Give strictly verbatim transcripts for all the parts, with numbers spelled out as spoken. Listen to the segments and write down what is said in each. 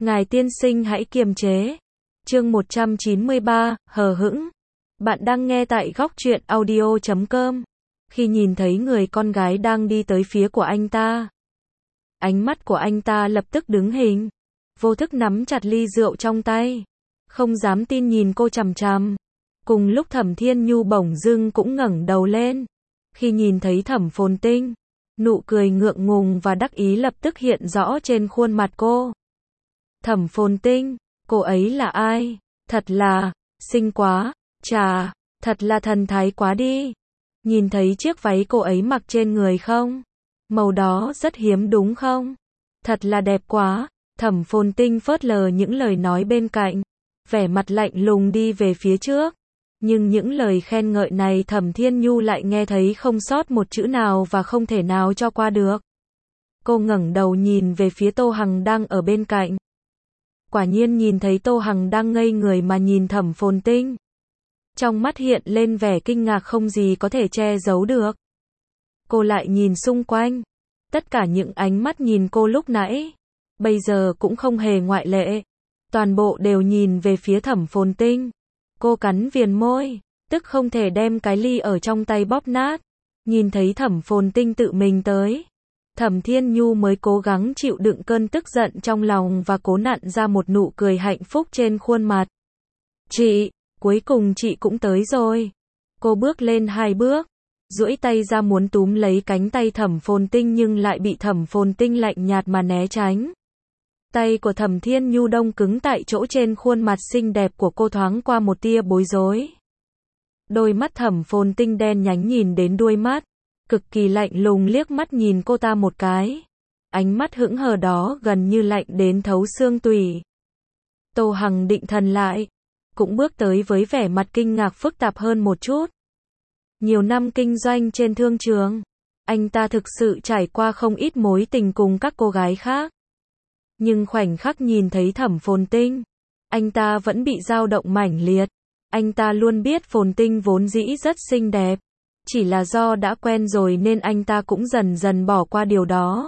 Ngài tiên sinh hãy kiềm chế. Chương một trăm chín mươi ba, hờ hững. Bạn đang nghe tại góc truyện audio chấm com. Khi nhìn thấy người con gái đang đi tới phía của anh ta, ánh mắt của anh ta lập tức đứng hình, vô thức nắm chặt ly rượu trong tay, không dám tin nhìn cô chằm chằm. Cùng lúc Thẩm Thiên Nhu bỗng dưng cũng ngẩng đầu lên. Khi nhìn thấy Thẩm Phồn Tinh, nụ cười ngượng ngùng và đắc ý lập tức hiện rõ trên khuôn mặt cô. Thẩm Phồn Tinh, cô ấy là ai? Thật là xinh quá, chà, thật là thần thái quá đi. Nhìn thấy chiếc váy cô ấy mặc trên người không? Màu đó rất hiếm đúng không? Thật là đẹp quá. Thẩm Phồn Tinh phớt lờ những lời nói bên cạnh, vẻ mặt lạnh lùng đi về phía trước. Nhưng những lời khen ngợi này Thẩm Thiên Nhu lại nghe thấy không sót một chữ nào và không thể nào cho qua được. Cô ngẩng đầu nhìn về phía Tô Hằng đang ở bên cạnh. Quả nhiên nhìn thấy Tô Hằng đang ngây người mà nhìn Thẩm Phồn Tinh. Trong mắt hiện lên vẻ kinh ngạc không gì có thể che giấu được. Cô lại nhìn xung quanh. Tất cả những ánh mắt nhìn cô lúc nãy, bây giờ cũng không hề ngoại lệ. Toàn bộ đều nhìn về phía Thẩm Phồn Tinh. Cô cắn viền môi, tức không thể đem cái ly ở trong tay bóp nát. Nhìn thấy Thẩm Phồn Tinh tự mình tới, Thẩm Thiên Nhu mới cố gắng chịu đựng cơn tức giận trong lòng và cố nặn ra một nụ cười hạnh phúc trên khuôn mặt. Chị, cuối cùng chị cũng tới rồi. Cô bước lên hai bước, duỗi tay ra muốn túm lấy cánh tay Thẩm Phồn Tinh nhưng lại bị Thẩm Phồn Tinh lạnh nhạt mà né tránh. Tay của Thẩm Thiên Nhu đông cứng tại chỗ, trên khuôn mặt xinh đẹp của cô thoáng qua một tia bối rối. Đôi mắt Thẩm Phồn Tinh đen nhánh nhìn đến đuôi mắt, cực kỳ lạnh lùng liếc mắt nhìn cô ta một cái. Ánh mắt hững hờ đó gần như lạnh đến thấu xương tủy. Tô Hằng định thần lại, cũng bước tới với vẻ mặt kinh ngạc phức tạp hơn một chút. Nhiều năm kinh doanh trên thương trường, anh ta thực sự trải qua không ít mối tình cùng các cô gái khác. Nhưng khoảnh khắc nhìn thấy Thẩm Phồn Tinh, anh ta vẫn bị dao động mãnh liệt. Anh ta luôn biết Phồn Tinh vốn dĩ rất xinh đẹp, chỉ là do đã quen rồi nên anh ta cũng dần dần bỏ qua điều đó.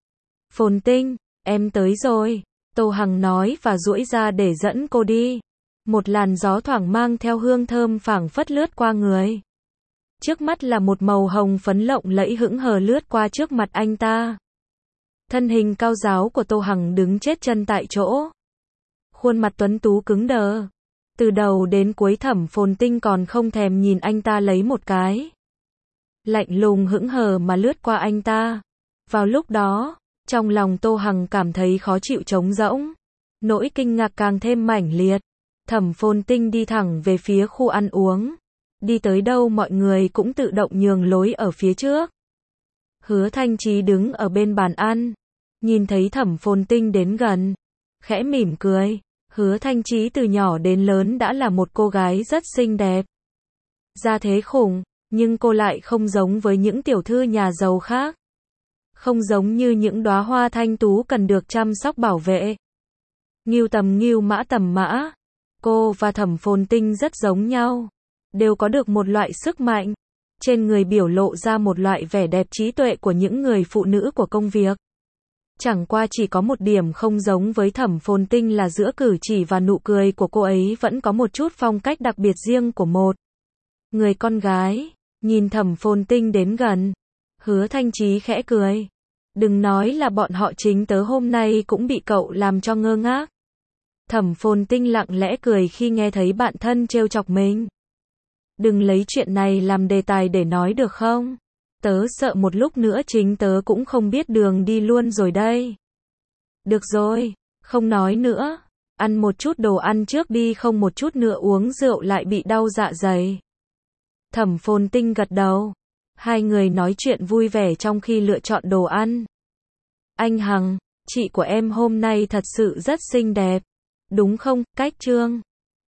Phồn Tinh, em tới rồi, Tô Hằng nói và duỗi ra để dẫn cô đi. Một làn gió thoảng mang theo hương thơm phảng phất lướt qua người. Trước mắt là một màu hồng phấn lộng lẫy hững hờ lướt qua trước mặt anh ta. Thân hình cao ráo của Tô Hằng đứng chết chân tại chỗ. Khuôn mặt tuấn tú cứng đờ. Từ đầu đến cuối Thẩm Phồn Tinh còn không thèm nhìn anh ta lấy một cái. Lạnh lùng hững hờ mà lướt qua anh ta. Vào lúc đó, trong lòng Tô Hằng cảm thấy khó chịu trống rỗng. Nỗi kinh ngạc càng thêm mãnh liệt. Thẩm Phồn Tinh đi thẳng về phía khu ăn uống. Đi tới đâu mọi người cũng tự động nhường lối ở phía trước. Hứa Thanh Chí đứng ở bên bàn ăn, nhìn thấy Thẩm Phồn Tinh đến gần, khẽ mỉm cười. Hứa Thanh Chí từ nhỏ đến lớn đã là một cô gái rất xinh đẹp, gia thế khủng, nhưng cô lại không giống với những tiểu thư nhà giàu khác. Không giống như những đóa hoa thanh tú cần được chăm sóc bảo vệ. Ngưu tầm ngưu mã tầm mã. Cô và Thẩm Phồn Tinh rất giống nhau, đều có được một loại sức mạnh. Trên người biểu lộ ra một loại vẻ đẹp trí tuệ của những người phụ nữ của công việc. Chẳng qua chỉ có một điểm không giống với Thẩm Phồn Tinh là giữa cử chỉ và nụ cười của cô ấy vẫn có một chút phong cách đặc biệt riêng của một người con gái. Nhìn Thẩm Phồn Tinh đến gần, Hứa Thanh Chí khẽ cười. Đừng nói là bọn họ, chính tớ hôm nay cũng bị cậu làm cho ngơ ngác. Thẩm Phồn Tinh lặng lẽ cười khi nghe thấy bạn thân trêu chọc mình. Đừng lấy chuyện này làm đề tài để nói được không? Tớ sợ một lúc nữa chính tớ cũng không biết đường đi luôn rồi đây. Được rồi, không nói nữa. Ăn một chút đồ ăn trước đi, không một chút nữa uống rượu lại bị đau dạ dày. Thẩm Phồn Tinh gật đầu. Hai người nói chuyện vui vẻ trong khi lựa chọn đồ ăn. Anh Hằng, chị của em hôm nay thật sự rất xinh đẹp. Đúng không, Cách Trương?